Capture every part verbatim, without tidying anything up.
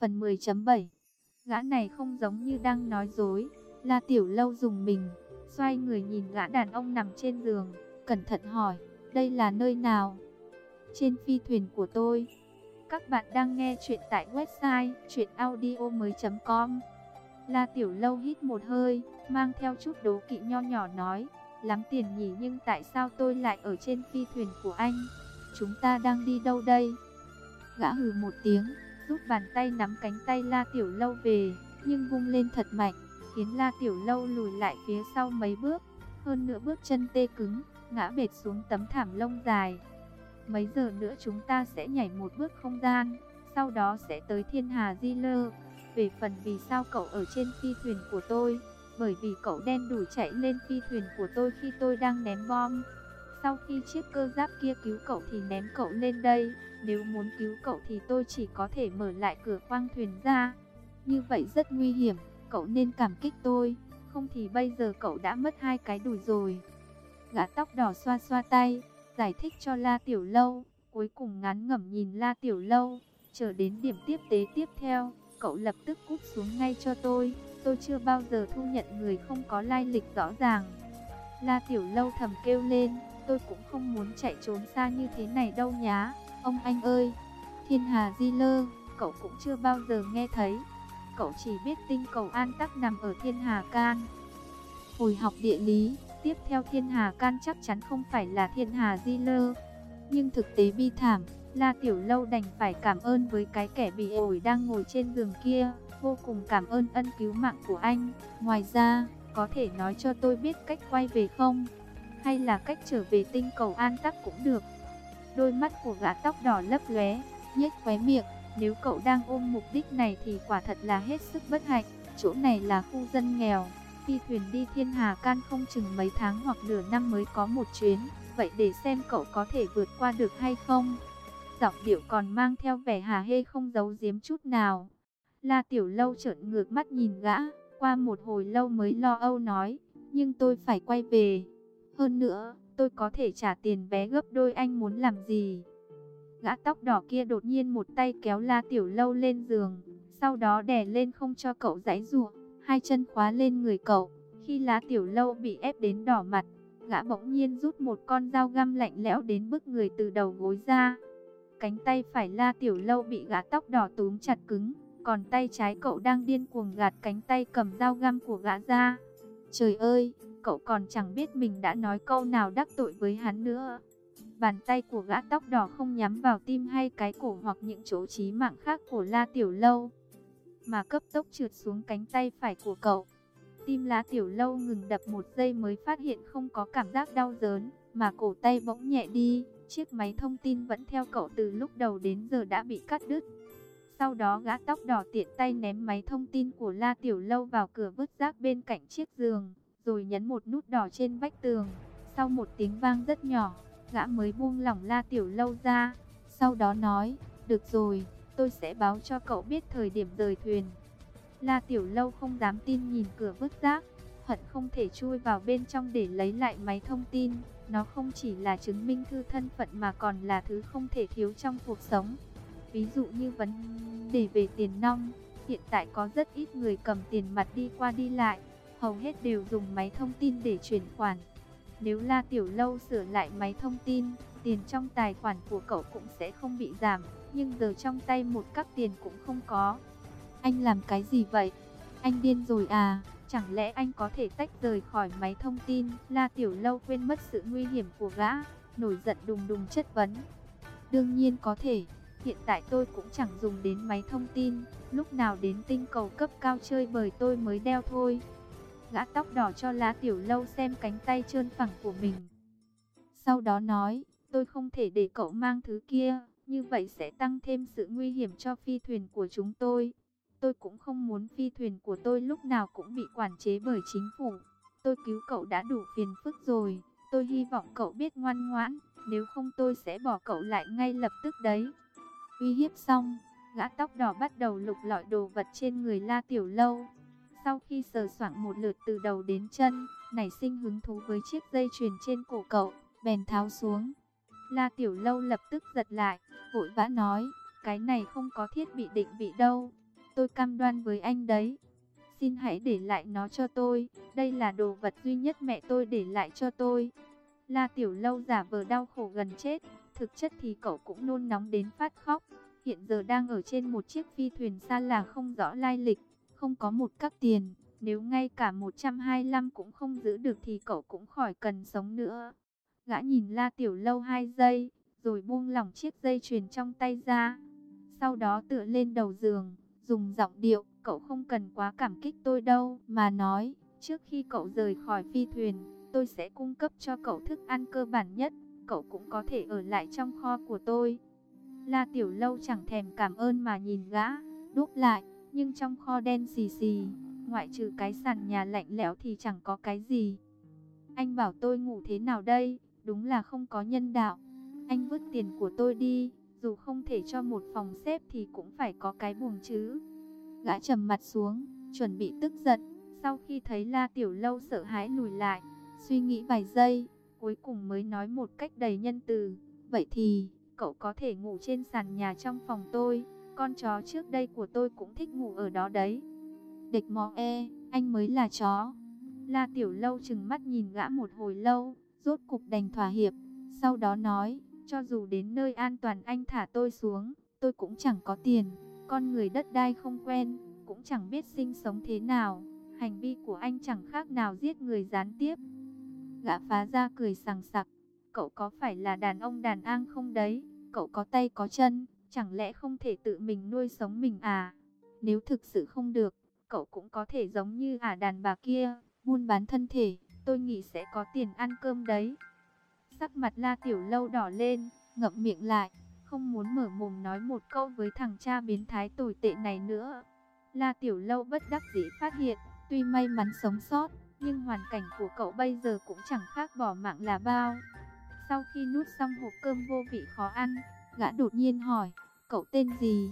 Phần mười chấm bảy. Gã này không giống như đang nói dối. La Tiểu Lâu dùng mình, xoay người nhìn gã đàn ông nằm trên giường, cẩn thận hỏi, đây là nơi nào? Trên phi thuyền của tôi. Các bạn đang nghe chuyện tại website truyện audio mới chấm com. La Tiểu Lâu hít một hơi, mang theo chút đố kỵ nho nhỏ nói, lắm tiền nhỉ, nhưng tại sao tôi lại ở trên phi thuyền của anh? Chúng ta đang đi đâu đây? Gã hừ một tiếng, rút bàn tay nắm cánh tay La Tiểu Lâu về, nhưng vung lên thật mạnh, khiến La Tiểu Lâu lùi lại phía sau mấy bước, hơn nữa bước chân tê cứng, ngã bệt xuống tấm thảm lông dài. Mấy giờ nữa chúng ta sẽ nhảy một bước không gian, sau đó sẽ tới Thiên Hà Di Lơ. Về phần vì sao cậu ở trên phi thuyền của tôi, bởi vì cậu đen đủi chạy lên phi thuyền của tôi khi tôi đang ném bom. Sau khi chiếc cơ giáp kia cứu cậu thì ném cậu lên đây. Nếu muốn cứu cậu thì tôi chỉ có thể mở lại cửa khoang thuyền ra. Như vậy rất nguy hiểm, cậu nên cảm kích tôi, không thì bây giờ cậu đã mất hai cái đùi rồi. Gã tóc đỏ xoa xoa tay, giải thích cho La Tiểu Lâu, cuối cùng ngán ngẩm nhìn La Tiểu Lâu, chờ đến điểm tiếp tế tiếp theo, cậu lập tức cút xuống ngay cho tôi, tôi chưa bao giờ thu nhận người không có lai lịch rõ ràng. La Tiểu Lâu thầm kêu lên, tôi cũng không muốn chạy trốn xa như thế này đâu nhá, ông anh ơi. Thiên Hà Di Lơ, cậu cũng chưa bao giờ nghe thấy, cậu chỉ biết tinh cầu An Tắc nằm ở Thiên Hà Can. Hồi học địa lý, tiếp theo Thiên Hà Can chắc chắn không phải là Thiên Hà Di Lơ. Nhưng thực tế bi thảm, La Tiểu Lâu đành phải cảm ơn với cái kẻ bị ổi đang ngồi trên giường kia, vô cùng cảm ơn ân cứu mạng của anh. Ngoài ra, có thể nói cho tôi biết cách quay về không? Hay là cách trở về tinh cầu An Tắc cũng được. Đôi mắt của gã tóc đỏ lấp lóe, nhếch khóe miệng, nếu cậu đang ôm mục đích này thì quả thật là hết sức bất hạnh. Chỗ này là khu dân nghèo, phi thuyền đi Thiên Hà Can không chừng mấy tháng hoặc nửa năm mới có một chuyến. Vậy để xem cậu có thể vượt qua được hay không. Giọng điệu còn mang theo vẻ hả hê không giấu giếm chút nào. La Tiểu Lâu trợn ngược mắt nhìn gã, qua một hồi lâu mới lo âu nói, nhưng tôi phải quay về. Hơn nữa, tôi có thể trả tiền vé gấp đôi, anh muốn làm gì? Gã tóc đỏ kia đột nhiên một tay kéo La Tiểu Lâu lên giường, sau đó đè lên không cho cậu giãy giụa, hai chân khóa lên người cậu. Khi La Tiểu Lâu bị ép đến đỏ mặt, gã bỗng nhiên rút một con dao găm lạnh lẽo đến bức người từ đầu gối ra. Cánh tay phải La Tiểu Lâu bị gã tóc đỏ túm chặt cứng, còn tay trái cậu đang điên cuồng gạt cánh tay cầm dao găm của gã ra. Trời ơi, cậu còn chẳng biết mình đã nói câu nào đắc tội với hắn nữa. Bàn tay của gã tóc đỏ không nhắm vào tim hay cái cổ hoặc những chỗ chí mạng khác của La Tiểu Lâu, mà cấp tốc trượt xuống cánh tay phải của cậu. Tim La Tiểu Lâu ngừng đập một giây mới phát hiện không có cảm giác đau đớn, mà cổ tay bỗng nhẹ đi. Chiếc máy thông tin vẫn theo cậu từ lúc đầu đến giờ đã bị cắt đứt. Sau đó gã tóc đỏ tiện tay ném máy thông tin của La Tiểu Lâu vào cửa vứt rác bên cạnh chiếc giường, rồi nhấn một nút đỏ trên vách tường. Sau một tiếng vang rất nhỏ, gã mới buông lỏng La Tiểu Lâu ra. Sau đó nói, được rồi, tôi sẽ báo cho cậu biết thời điểm rời thuyền. La Tiểu Lâu không dám tin nhìn cửa vứt rác, hận không thể chui vào bên trong để lấy lại máy thông tin. Nó không chỉ là chứng minh thư thân phận mà còn là thứ không thể thiếu trong cuộc sống. Ví dụ như vấn đề về tiền nong, hiện tại có rất ít người cầm tiền mặt đi qua đi lại, hầu hết đều dùng máy thông tin để chuyển khoản. Nếu La Tiểu Lâu sửa lại máy thông tin, tiền trong tài khoản của cậu cũng sẽ không bị giảm, nhưng giờ trong tay một cắc tiền cũng không có. Anh làm cái gì vậy? Anh điên rồi à? Chẳng lẽ anh có thể tách rời khỏi máy thông tin? La Tiểu Lâu quên mất sự nguy hiểm của gã, nổi giận đùng đùng chất vấn. Đương nhiên có thể, hiện tại tôi cũng chẳng dùng đến máy thông tin, lúc nào đến tinh cầu cấp cao chơi bời tôi mới đeo thôi. Gã tóc đỏ cho La Tiểu Lâu xem cánh tay trơn phẳng của mình. Sau đó nói, tôi không thể để cậu mang thứ kia, như vậy sẽ tăng thêm sự nguy hiểm cho phi thuyền của chúng tôi. Tôi cũng không muốn phi thuyền của tôi lúc nào cũng bị quản chế bởi chính phủ. Tôi cứu cậu đã đủ phiền phức rồi, tôi hy vọng cậu biết ngoan ngoãn, nếu không tôi sẽ bỏ cậu lại ngay lập tức đấy. Uy hiếp xong, gã tóc đỏ bắt đầu lục lọi đồ vật trên người La Tiểu Lâu. Sau khi sờ soạng một lượt từ đầu đến chân, nảy sinh hứng thú với chiếc dây chuyền trên cổ cậu, bèn tháo xuống. La Tiểu Lâu lập tức giật lại, vội vã nói, cái này không có thiết bị định vị đâu. tôi cam đoan với anh đấy. Xin hãy để lại nó cho tôi, đây là đồ vật duy nhất mẹ tôi để lại cho tôi. La Tiểu Lâu giả vờ đau khổ gần chết, thực chất thì cậu cũng nôn nóng đến phát khóc. Hiện giờ đang ở trên một chiếc phi thuyền xa lạ không rõ lai lịch, không có một cắc tiền. Nếu ngay cả một trăm hai mươi lăm cũng không giữ được thì cậu cũng khỏi cần sống nữa. Gã nhìn La Tiểu Lâu hai giây, rồi buông lỏng chiếc dây chuyền trong tay ra. Sau đó tựa lên đầu giường, dùng giọng điệu, cậu không cần quá cảm kích tôi đâu, mà nói, trước khi cậu rời khỏi phi thuyền, tôi sẽ cung cấp cho cậu thức ăn cơ bản nhất, cậu cũng có thể ở lại trong kho của tôi. La Tiểu Lâu chẳng thèm cảm ơn mà nhìn gã, đúp lại, nhưng trong kho đen xì xì, ngoại trừ cái sàn nhà lạnh lẽo thì chẳng có cái gì. Anh bảo tôi ngủ thế nào đây, đúng là không có nhân đạo. Anh vứt tiền của tôi đi, dù không thể cho một phòng xếp thì cũng phải có cái buồng chứ. Gã trầm mặt xuống, chuẩn bị tức giận, sau khi thấy La Tiểu Lâu sợ hãi lùi lại, suy nghĩ vài giây, cuối cùng mới nói một cách đầy nhân từ, vậy thì, cậu có thể ngủ trên sàn nhà trong phòng tôi, con chó trước đây của tôi cũng thích ngủ ở đó đấy. Địch mò e, anh mới là chó. La Tiểu Lâu trừng mắt nhìn gã một hồi lâu, rốt cục đành thỏa hiệp, sau đó nói, cho dù đến nơi an toàn anh thả tôi xuống, tôi cũng chẳng có tiền, con người đất đai không quen, cũng chẳng biết sinh sống thế nào, hành vi của anh chẳng khác nào giết người gián tiếp. Gã phá ra cười sằng sặc, cậu có phải là đàn ông đàn an không đấy, cậu có tay có chân, chẳng lẽ không thể tự mình nuôi sống mình à? Nếu thực sự không được, cậu cũng có thể giống như ả đàn bà kia, buôn bán thân thể, tôi nghĩ sẽ có tiền ăn cơm đấy. Sắc mặt La Tiểu Lâu đỏ lên, ngậm miệng lại, không muốn mở mồm nói một câu với thằng cha biến thái tồi tệ này nữa. La Tiểu Lâu bất đắc dĩ phát hiện, tuy may mắn sống sót, nhưng hoàn cảnh của cậu bây giờ cũng chẳng khác bỏ mạng là bao. Sau khi nuốt xong hộp cơm vô vị khó ăn, gã đột nhiên hỏi, cậu tên gì?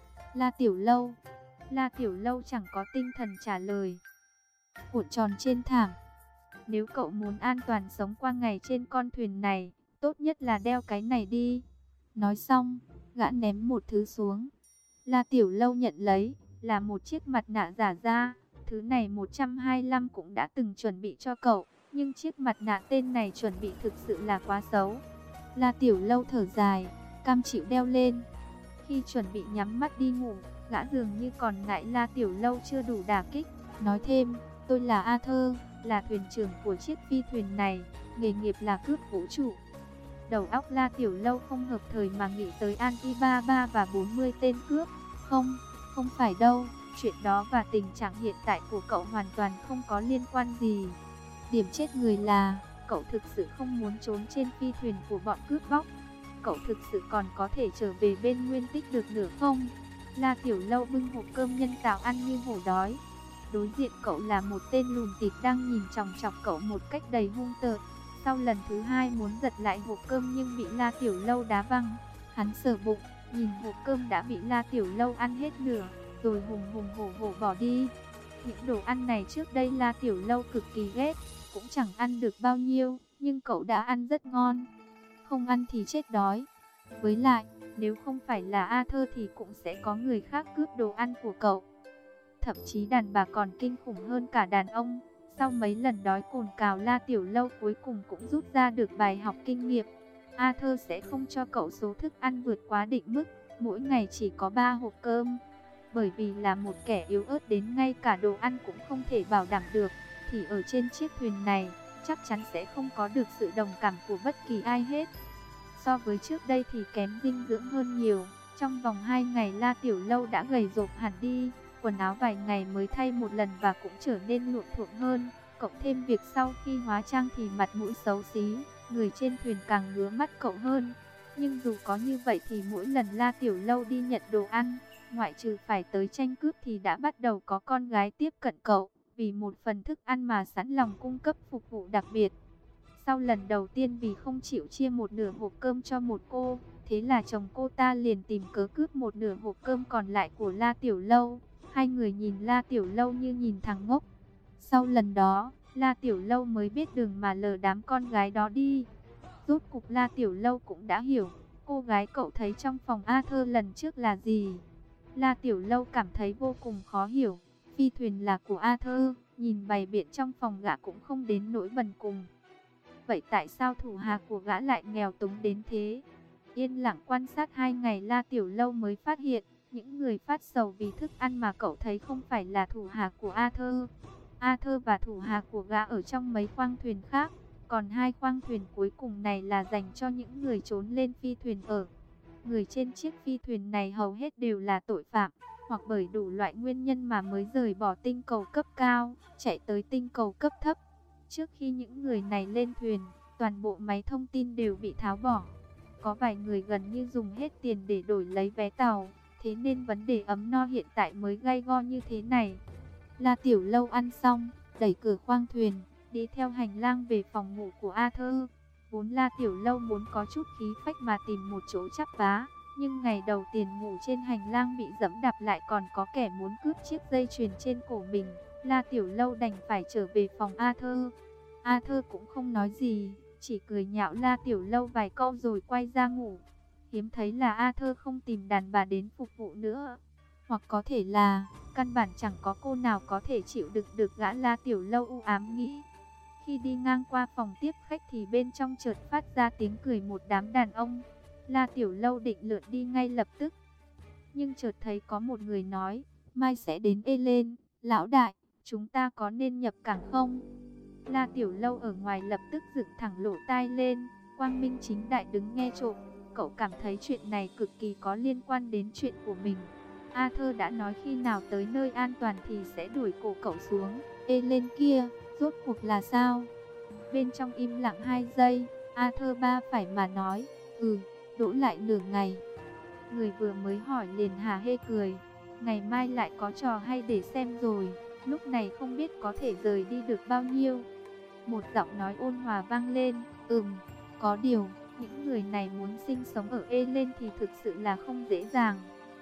La Tiểu Lâu. La Tiểu Lâu chẳng có tinh thần trả lời. Cuộn tròn trên thảm. Nếu cậu muốn an toàn sống qua ngày trên con thuyền này, tốt nhất là đeo cái này đi. Nói xong, gã ném một thứ xuống. La Tiểu Lâu nhận lấy, là một chiếc mặt nạ giả da. Thứ này một trăm hai mươi lăm cũng đã từng chuẩn bị cho cậu, nhưng chiếc mặt nạ tên này chuẩn bị thực sự là quá xấu. La Tiểu Lâu thở dài, cam chịu đeo lên. Khi chuẩn bị nhắm mắt đi ngủ, gã dường như còn ngại La Tiểu Lâu chưa đủ đả kích, nói thêm, tôi là Arthur, là thuyền trưởng của chiếc phi thuyền này, nghề nghiệp là cướp vũ trụ. Đầu óc La Tiểu Lâu không hợp thời mà nghĩ tới Alibaba và bốn mươi tên cướp. Không, không phải đâu, chuyện đó và tình trạng hiện tại của cậu hoàn toàn không có liên quan gì. Điểm chết người là, cậu thực sự không muốn trốn trên phi thuyền của bọn cướp bóc. Cậu thực sự còn có thể trở về bên Nguyên Tích được nữa không? La Tiểu Lâu bưng hộp cơm nhân tạo ăn như hổ đói. Đối diện cậu là một tên lùn tịt đang nhìn chòng chọc cậu một cách đầy hung tợn. Sau lần thứ hai muốn giật lại hộp cơm nhưng bị La Tiểu Lâu đá văng. Hắn sờ bụng, nhìn hộp cơm đã bị La Tiểu Lâu ăn hết nửa, rồi hùng hùng hổ hổ bỏ đi. Những đồ ăn này trước đây La Tiểu Lâu cực kỳ ghét, cũng chẳng ăn được bao nhiêu, nhưng cậu đã ăn rất ngon. Không ăn thì chết đói. Với lại, nếu không phải là Arthur thì cũng sẽ có người khác cướp đồ ăn của cậu. Thậm chí đàn bà còn kinh khủng hơn cả đàn ông. Sau mấy lần đói cồn cào, La Tiểu Lâu cuối cùng cũng rút ra được bài học kinh nghiệm. Arthur sẽ không cho cậu số thức ăn vượt quá định mức, mỗi ngày chỉ có ba hộp cơm. Bởi vì là một kẻ yếu ớt đến ngay cả đồ ăn cũng không thể bảo đảm được, thì ở trên chiếc thuyền này, chắc chắn sẽ không có được sự đồng cảm của bất kỳ ai hết. So với trước đây thì kém dinh dưỡng hơn nhiều. Trong vòng hai ngày La Tiểu Lâu đã gầy rộp hẳn đi, quần áo vài ngày mới thay một lần và cũng trở nên luộm thuộm hơn. Cộng thêm việc sau khi hóa trang thì mặt mũi xấu xí, người trên thuyền càng ngứa mắt cậu hơn. Nhưng dù có như vậy thì mỗi lần La Tiểu Lâu đi nhận đồ ăn, ngoại trừ phải tới tranh cướp thì đã bắt đầu có con gái tiếp cận cậu, vì một phần thức ăn mà sẵn lòng cung cấp phục vụ đặc biệt. Sau lần đầu tiên vì không chịu chia một nửa hộp cơm cho một cô, thế là chồng cô ta liền tìm cớ cướp một nửa hộp cơm còn lại của La Tiểu Lâu. Hai người nhìn La Tiểu Lâu như nhìn thằng ngốc. Sau lần đó, La Tiểu Lâu mới biết đường mà lờ đám con gái đó đi. Rốt cục La Tiểu Lâu cũng đã hiểu, cô gái cậu thấy trong phòng Arthur lần trước là gì. La Tiểu Lâu cảm thấy vô cùng khó hiểu. Phi thuyền là của Arthur, nhìn bày biện trong phòng gã cũng không đến nỗi bần cùng. Vậy tại sao thủ hạ của gã lại nghèo túng đến thế? Yên lặng quan sát hai ngày, La Tiểu Lâu mới phát hiện, những người phát sầu vì thức ăn mà cậu thấy không phải là thủ hạ của Arthur. Arthur và thủ hạ của gã ở trong mấy khoang thuyền khác, còn hai khoang thuyền cuối cùng này là dành cho những người trốn lên phi thuyền ở. Người trên chiếc phi thuyền này hầu hết đều là tội phạm, hoặc bởi đủ loại nguyên nhân mà mới rời bỏ tinh cầu cấp cao, chạy tới tinh cầu cấp thấp. Trước khi những người này lên thuyền, toàn bộ máy thông tin đều bị tháo bỏ. Có vài người gần như dùng hết tiền để đổi lấy vé tàu, thế nên vấn đề ấm no hiện tại mới gay go như thế này. La Tiểu Lâu ăn xong, đẩy cửa khoang thuyền, đi theo hành lang về phòng ngủ của Arthur. Vốn La Tiểu Lâu muốn có chút khí phách mà tìm một chỗ chắp vá, nhưng ngày đầu tiền ngủ trên hành lang bị dẫm đạp lại còn có kẻ muốn cướp chiếc dây chuyền trên cổ mình. La Tiểu Lâu đành phải trở về phòng Arthur. Arthur cũng không nói gì, chỉ cười nhạo La Tiểu Lâu vài câu rồi quay ra ngủ. Hiếm thấy là Arthur không tìm đàn bà đến phục vụ nữa, hoặc có thể là căn bản chẳng có cô nào có thể chịu đựng được gã. La Tiểu Lâu u ám nghĩ. Khi đi ngang qua phòng tiếp khách thì bên trong chợt phát ra tiếng cười một đám đàn ông. La Tiểu Lâu định lượn đi ngay lập tức, nhưng chợt thấy có một người nói, mai sẽ đến Elen, lão đại, chúng ta có nên nhập cảng không? La Tiểu Lâu ở ngoài lập tức dựng thẳng lỗ tai lên, quang minh chính đại đứng nghe trộm. Cậu cảm thấy chuyện này cực kỳ có liên quan đến chuyện của mình. Arthur đã nói khi nào tới nơi an toàn thì sẽ đuổi cổ cậu xuống. Elen kia, rốt cuộc là sao? Bên trong im lặng hai giây, Arthur ba phải mà nói, ừ, đỗ lại nửa ngày. Người vừa mới hỏi liền hả hê cười, ngày mai lại có trò hay để xem rồi, lúc này không biết có thể rời đi được bao nhiêu. Một giọng nói ôn hòa vang lên, ừm, có điều, những người này muốn sinh sống ở Elen thì thực sự là không dễ dàng.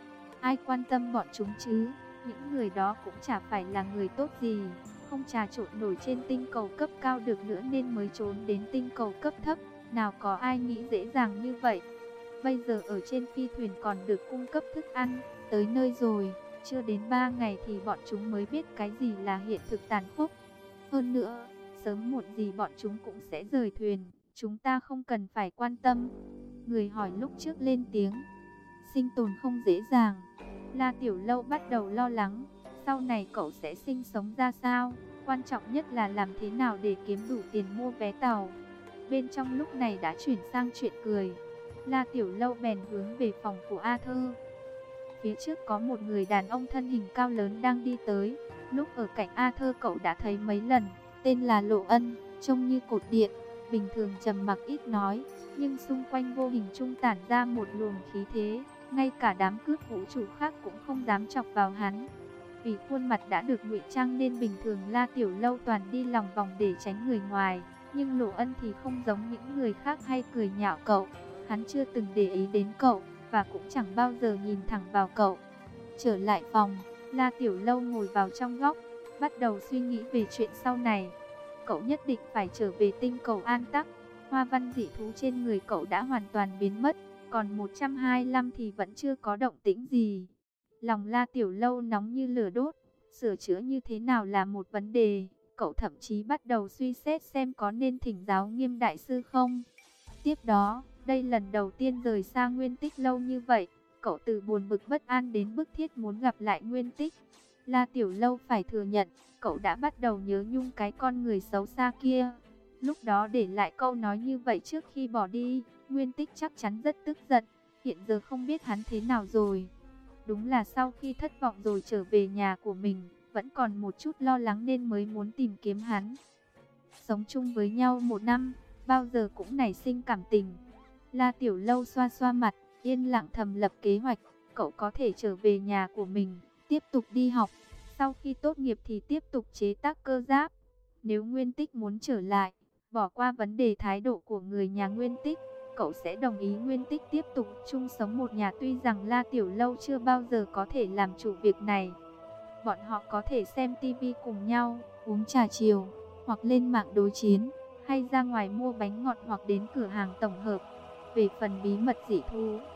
Ai quan tâm bọn chúng chứ, những người đó cũng chả phải là người tốt gì, không trà trộn nổi trên tinh cầu cấp cao được nữa nên mới trốn đến tinh cầu cấp thấp, nào có ai nghĩ dễ dàng như vậy. Bây giờ ở trên phi thuyền còn được cung cấp thức ăn, tới nơi rồi, chưa đến ba ngày thì bọn chúng mới biết cái gì là hiện thực tàn khốc. Hơn nữa, sớm muộn gì bọn chúng cũng sẽ rời thuyền, chúng ta không cần phải quan tâm. Người hỏi lúc trước lên tiếng, sinh tồn không dễ dàng. La Tiểu Lâu bắt đầu lo lắng, sau này cậu sẽ sinh sống ra sao, quan trọng nhất là làm thế nào để kiếm đủ tiền mua vé tàu. Bên trong lúc này đã chuyển sang chuyện cười. La Tiểu Lâu bèn hướng về phòng của Arthur. Phía trước có một người đàn ông thân hình cao lớn đang đi tới. Lúc ở cạnh Arthur cậu đã thấy mấy lần, tên là Lộ Ân, trông như cột điện, bình thường trầm mặc ít nói, nhưng xung quanh vô hình trung tản ra một luồng khí thế, ngay cả đám cướp vũ trụ khác cũng không dám chọc vào hắn. Vì khuôn mặt đã được ngụy trang nên bình thường La Tiểu Lâu toàn đi lòng vòng để tránh người ngoài, nhưng Lộ Ân thì không giống những người khác hay cười nhạo cậu. Hắn chưa từng để ý đến cậu, và cũng chẳng bao giờ nhìn thẳng vào cậu. Trở lại phòng, La Tiểu Lâu ngồi vào trong góc, bắt đầu suy nghĩ về chuyện sau này. Cậu nhất định phải trở về tinh cầu An Tắc. Hoa văn dị thú trên người cậu đã hoàn toàn biến mất, còn một trăm hai mươi lăm thì vẫn chưa có động tĩnh gì. Lòng La Tiểu Lâu nóng như lửa đốt, sửa chữa như thế nào là một vấn đề. Cậu thậm chí bắt đầu suy xét xem có nên thỉnh giáo Nghiêm đại sư không. Tiếp đó, đây lần đầu tiên rời xa Nguyên Tích lâu như vậy, cậu từ buồn bực bất an đến bức thiết muốn gặp lại Nguyên Tích. La Tiểu Lâu phải thừa nhận, cậu đã bắt đầu nhớ nhung cái con người xấu xa kia. Lúc đó để lại câu nói như vậy trước khi bỏ đi, Nguyên Tích chắc chắn rất tức giận, hiện giờ không biết hắn thế nào rồi. Đúng là sau khi thất vọng rồi trở về nhà của mình, vẫn còn một chút lo lắng nên mới muốn tìm kiếm hắn. Sống chung với nhau một năm, bao giờ cũng nảy sinh cảm tình. La Tiểu Lâu xoa xoa mặt, yên lặng thầm lập kế hoạch, cậu có thể trở về nhà của mình, tiếp tục đi học. Sau khi tốt nghiệp thì tiếp tục chế tác cơ giáp. Nếu Nguyên Tích muốn trở lại, bỏ qua vấn đề thái độ của người nhà Nguyên Tích, cậu sẽ đồng ý Nguyên Tích tiếp tục chung sống một nhà. Tuy rằng La Tiểu Lâu chưa bao giờ có thể làm chủ việc này. Bọn họ có thể xem tivi cùng nhau, uống trà chiều, hoặc lên mạng đối chiến, hay ra ngoài mua bánh ngọt hoặc đến cửa hàng tổng hợp. Về phần bí mật dị thú,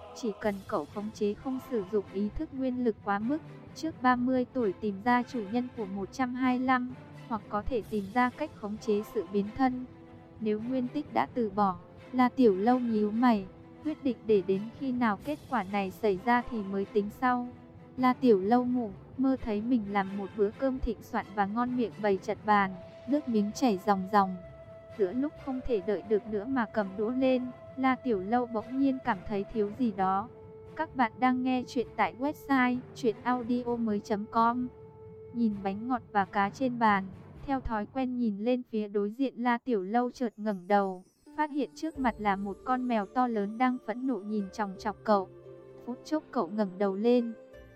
Chỉ cần cậu khống chế không sử dụng ý thức nguyên lực quá mức, trước ba mươi tuổi tìm ra chủ nhân của một trăm hai mươi lăm, hoặc có thể tìm ra cách khống chế sự biến thân. Nếu Nguyên Tích đã từ bỏ, La Tiểu Lâu nhíu mày, quyết định để đến khi nào kết quả này xảy ra thì mới tính sau. La Tiểu Lâu ngủ, mơ thấy mình làm một bữa cơm thịnh soạn và ngon miệng bày chật bàn, nước miếng chảy ròng ròng. Giữa lúc không thể đợi được nữa mà cầm đũa lên, La Tiểu Lâu bỗng nhiên cảm thấy thiếu gì đó. Các bạn đang nghe chuyện tại website truyện audio mới chấm com. Nhìn bánh ngọt và cá trên bàn, theo thói quen nhìn lên phía đối diện, La Tiểu Lâu chợt ngẩng đầu, phát hiện trước mặt là một con mèo to lớn đang phẫn nộ nhìn chòng chọc cậu. Phút chốc cậu ngẩng đầu lên.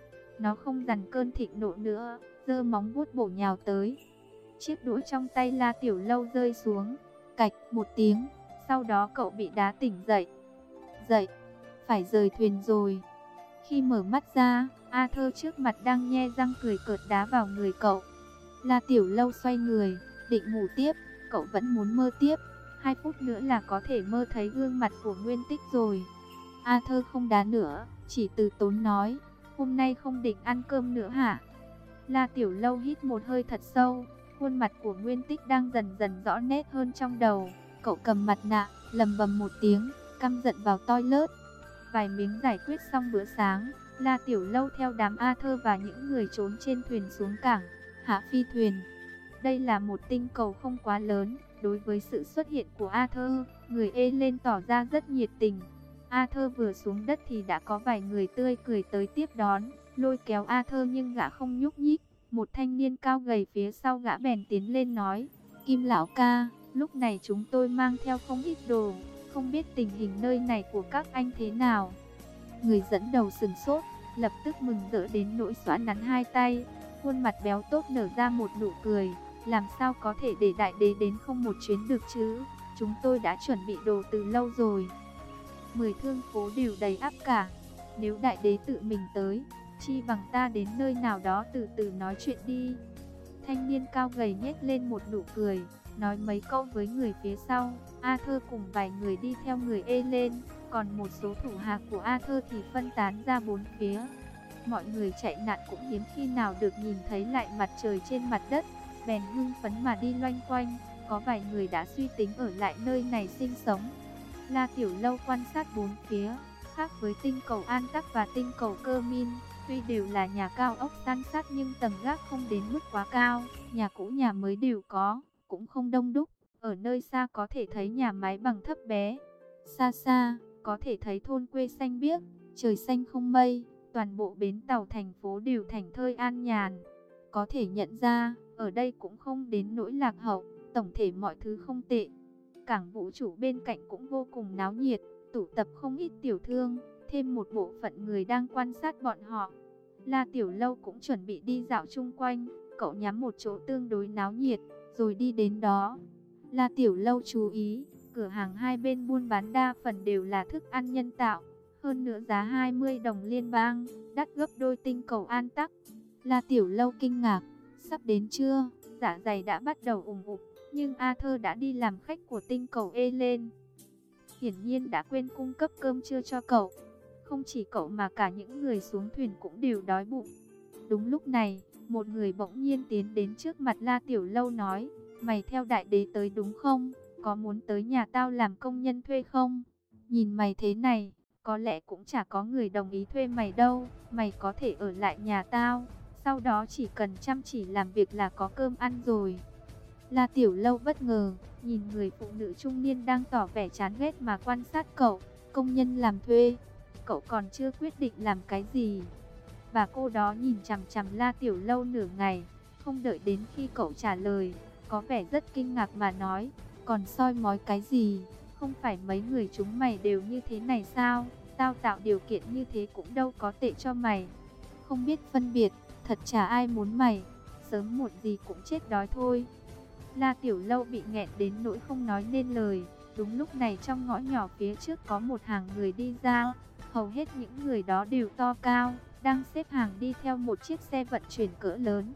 Nó không dằn cơn thịnh nộ nữa, giơ móng vuốt bổ nhào tới. Chiếc đũa trong tay La Tiểu Lâu rơi xuống, cạch một tiếng, sau đó cậu bị đá tỉnh dậy. Dậy, phải rời thuyền rồi. Khi mở mắt ra, Arthur trước mặt đang nhe răng cười cợt đá vào người cậu. La Tiểu Lâu xoay người, định ngủ tiếp, cậu vẫn muốn mơ tiếp. Hai phút nữa là có thể mơ thấy gương mặt của Nguyên Tích rồi. Arthur không đá nữa, chỉ từ tốn nói, hôm nay không định ăn cơm nữa hả? La Tiểu Lâu hít một hơi thật sâu, khuôn mặt của Nguyên Tích đang dần dần rõ nét hơn trong đầu. Cậu cầm mặt nạ, lầm bầm một tiếng, căm giận vào toilet. Vài miếng giải quyết xong bữa sáng, La Tiểu Lâu theo đám Arthur và những người trốn trên thuyền xuống cảng, hạ phi thuyền. Đây là một tinh cầu không quá lớn, đối với sự xuất hiện của Arthur, người Elen tỏ ra rất nhiệt tình. Arthur vừa xuống đất thì đã có vài người tươi cười tới tiếp đón, lôi kéo Arthur nhưng gã không nhúc nhích. Một thanh niên cao gầy phía sau gã bèn tiến lên nói, Kim lão ca, lúc này chúng tôi mang theo không ít đồ, không biết tình hình nơi này của các anh thế nào. Người dẫn đầu sừng sốt, lập tức mừng rỡ đến nỗi xõa nắn hai tay, khuôn mặt béo tốt nở ra một nụ cười, làm sao có thể để đại đế đến không một chuyến được chứ, chúng tôi đã chuẩn bị đồ từ lâu rồi. Mười thương phố đều đầy ắp cả, nếu đại đế tự mình tới, chi bằng ta đến nơi nào đó từ từ nói chuyện đi. Thanh niên cao gầy nhếch lên một nụ cười, nói mấy câu với người phía sau. Arthur cùng vài người đi theo người Elen, còn một số thủ hạ của Arthur thì phân tán ra bốn phía. Mọi người chạy nạn cũng hiếm khi nào được nhìn thấy lại mặt trời trên mặt đất, bèn hưng phấn mà đi loanh quanh. Có vài người đã suy tính ở lại nơi này sinh sống. La Tiểu Lâu quan sát bốn phía, khác với tinh cầu An Tắc và tinh cầu Cơ Min, tuy đều là nhà cao ốc san sát nhưng tầng gác không đến mức quá cao, nhà cũ nhà mới đều có, cũng không đông đúc. Ở nơi xa có thể thấy nhà mái bằng thấp bé, xa xa có thể thấy thôn quê xanh biếc, trời xanh không mây, toàn bộ bến tàu thành phố đều thảnh thơi an nhàn. Có thể nhận ra, ở đây cũng không đến nỗi lạc hậu, tổng thể mọi thứ không tệ. Cảng vũ trụ bên cạnh cũng vô cùng náo nhiệt, tụ tập không ít tiểu thương, thêm một bộ phận người đang quan sát bọn họ. La Tiểu Lâu cũng chuẩn bị đi dạo chung quanh, cậu nhắm một chỗ tương đối náo nhiệt, rồi đi đến đó. La Tiểu Lâu chú ý, cửa hàng hai bên buôn bán đa phần đều là thức ăn nhân tạo, hơn nữa giá hai mươi đồng liên bang, đắt gấp đôi tinh cầu An Tắc. La Tiểu Lâu kinh ngạc, sắp đến chưa? Dạ dày đã bắt đầu ủng ục, nhưng Arthur đã đi làm khách của tinh cầu Elen, hiển nhiên đã quên cung cấp cơm trưa cho cậu. Không chỉ cậu mà cả những người xuống thuyền cũng đều đói bụng. Đúng lúc này, một người bỗng nhiên tiến đến trước mặt La Tiểu Lâu nói, mày theo đại đế tới đúng không? Có muốn tới nhà tao làm công nhân thuê không? Nhìn mày thế này, có lẽ cũng chả có người đồng ý thuê mày đâu. Mày có thể ở lại nhà tao, sau đó chỉ cần chăm chỉ làm việc là có cơm ăn rồi. La Tiểu Lâu bất ngờ, nhìn người phụ nữ trung niên đang tỏ vẻ chán ghét mà quan sát cậu. Công nhân làm thuê, cậu còn chưa quyết định làm cái gì. Bà cô đó nhìn chằm chằm La Tiểu Lâu nửa ngày, không đợi đến khi cậu trả lời, có vẻ rất kinh ngạc mà nói, còn soi mói cái gì, không phải mấy người chúng mày đều như thế này sao, tao tạo điều kiện như thế cũng đâu có tệ cho mày. Không biết phân biệt, thật chả ai muốn mày, sớm muộn gì cũng chết đói thôi. La Tiểu Lâu bị nghẹn đến nỗi không nói nên lời. Đúng lúc này trong ngõ nhỏ phía trước có một hàng người đi ra, hầu hết những người đó đều to cao, đang xếp hàng đi theo một chiếc xe vận chuyển cỡ lớn.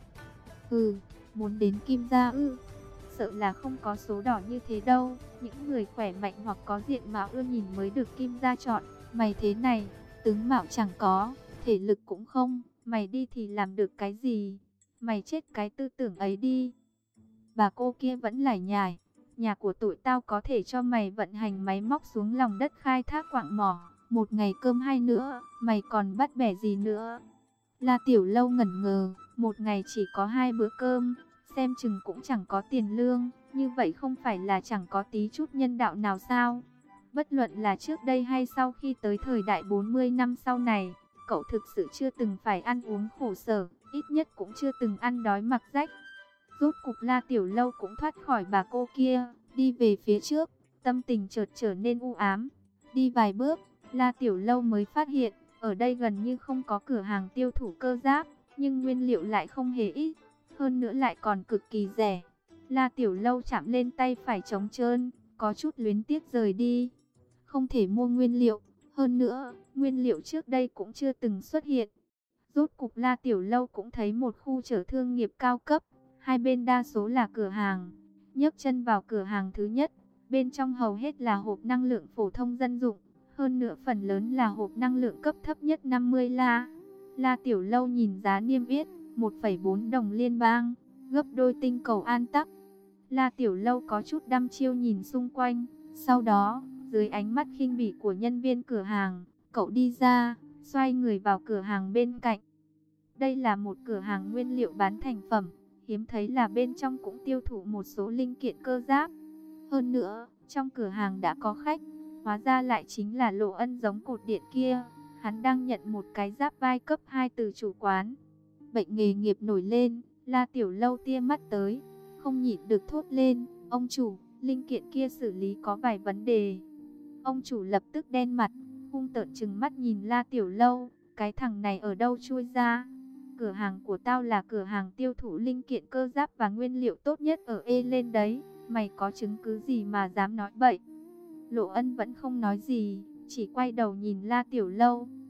Ừ, muốn đến Kim gia ư? Sợ là không có số đỏ như thế đâu, những người khỏe mạnh hoặc có diện mạo ưa nhìn mới được Kim gia chọn. Mày thế này, tướng mạo chẳng có, thể lực cũng không, mày đi thì làm được cái gì? Mày chết cái tư tưởng ấy đi. Bà cô kia vẫn lải nhải, nhà của tụi tao có thể cho mày vận hành máy móc xuống lòng đất khai thác quặng mỏ, một ngày cơm hai nữa, mày còn bắt bẻ gì nữa? La Tiểu Lâu ngẩn ngơ, một ngày chỉ có hai bữa cơm, xem chừng cũng chẳng có tiền lương, như vậy không phải là chẳng có tí chút nhân đạo nào sao? Bất luận là trước đây hay sau khi tới thời đại bốn mươi năm sau này, cậu thực sự chưa từng phải ăn uống khổ sở, ít nhất cũng chưa từng ăn đói mặc rách. Rốt cục La Tiểu Lâu cũng thoát khỏi bà cô kia, đi về phía trước, tâm tình chợt trở nên u ám. Đi vài bước, La Tiểu Lâu mới phát hiện, ở đây gần như không có cửa hàng tiêu thụ cơ giáp, nhưng nguyên liệu lại không hề ít, hơn nữa lại còn cực kỳ rẻ. La Tiểu Lâu chạm lên tay phải trống trơn, có chút luyến tiếc rời đi. Không thể mua nguyên liệu, hơn nữa, nguyên liệu trước đây cũng chưa từng xuất hiện. Rốt cục La Tiểu Lâu cũng thấy một khu chợ thương nghiệp cao cấp, hai bên đa số là cửa hàng. Nhấc chân vào cửa hàng thứ nhất, bên trong hầu hết là hộp năng lượng phổ thông dân dụng, hơn nữa phần lớn là hộp năng lượng cấp thấp nhất năm mươi la. La Tiểu Lâu nhìn giá niêm yết, một phẩy bốn đồng liên bang, gấp đôi tinh cầu An Tắc. La Tiểu Lâu có chút đăm chiêu nhìn xung quanh, sau đó, dưới ánh mắt khinh bỉ của nhân viên cửa hàng, cậu đi ra, xoay người vào cửa hàng bên cạnh. Đây là một cửa hàng nguyên liệu bán thành phẩm, hiếm thấy là bên trong cũng tiêu thụ một số linh kiện cơ giáp. Hơn nữa, trong cửa hàng đã có khách, hóa ra lại chính là Lộ Ân giống cột điện kia. Hắn đang nhận một cái giáp vai cấp hai từ chủ quán. Bệnh nghề nghiệp nổi lên, La Tiểu Lâu tia mắt tới, không nhịn được thốt lên, ông chủ, linh kiện kia xử lý có vài vấn đề. Ông chủ lập tức đen mặt, hung tợn trừng mắt nhìn La Tiểu Lâu, cái thằng này ở đâu chui ra? Cửa hàng của tao là cửa hàng tiêu thụ linh kiện cơ giáp và nguyên liệu tốt nhất ở E lên đấy, mày có chứng cứ gì mà dám nói bậy? Lộ Ân vẫn không nói gì, chỉ quay đầu nhìn La Tiểu Lâu,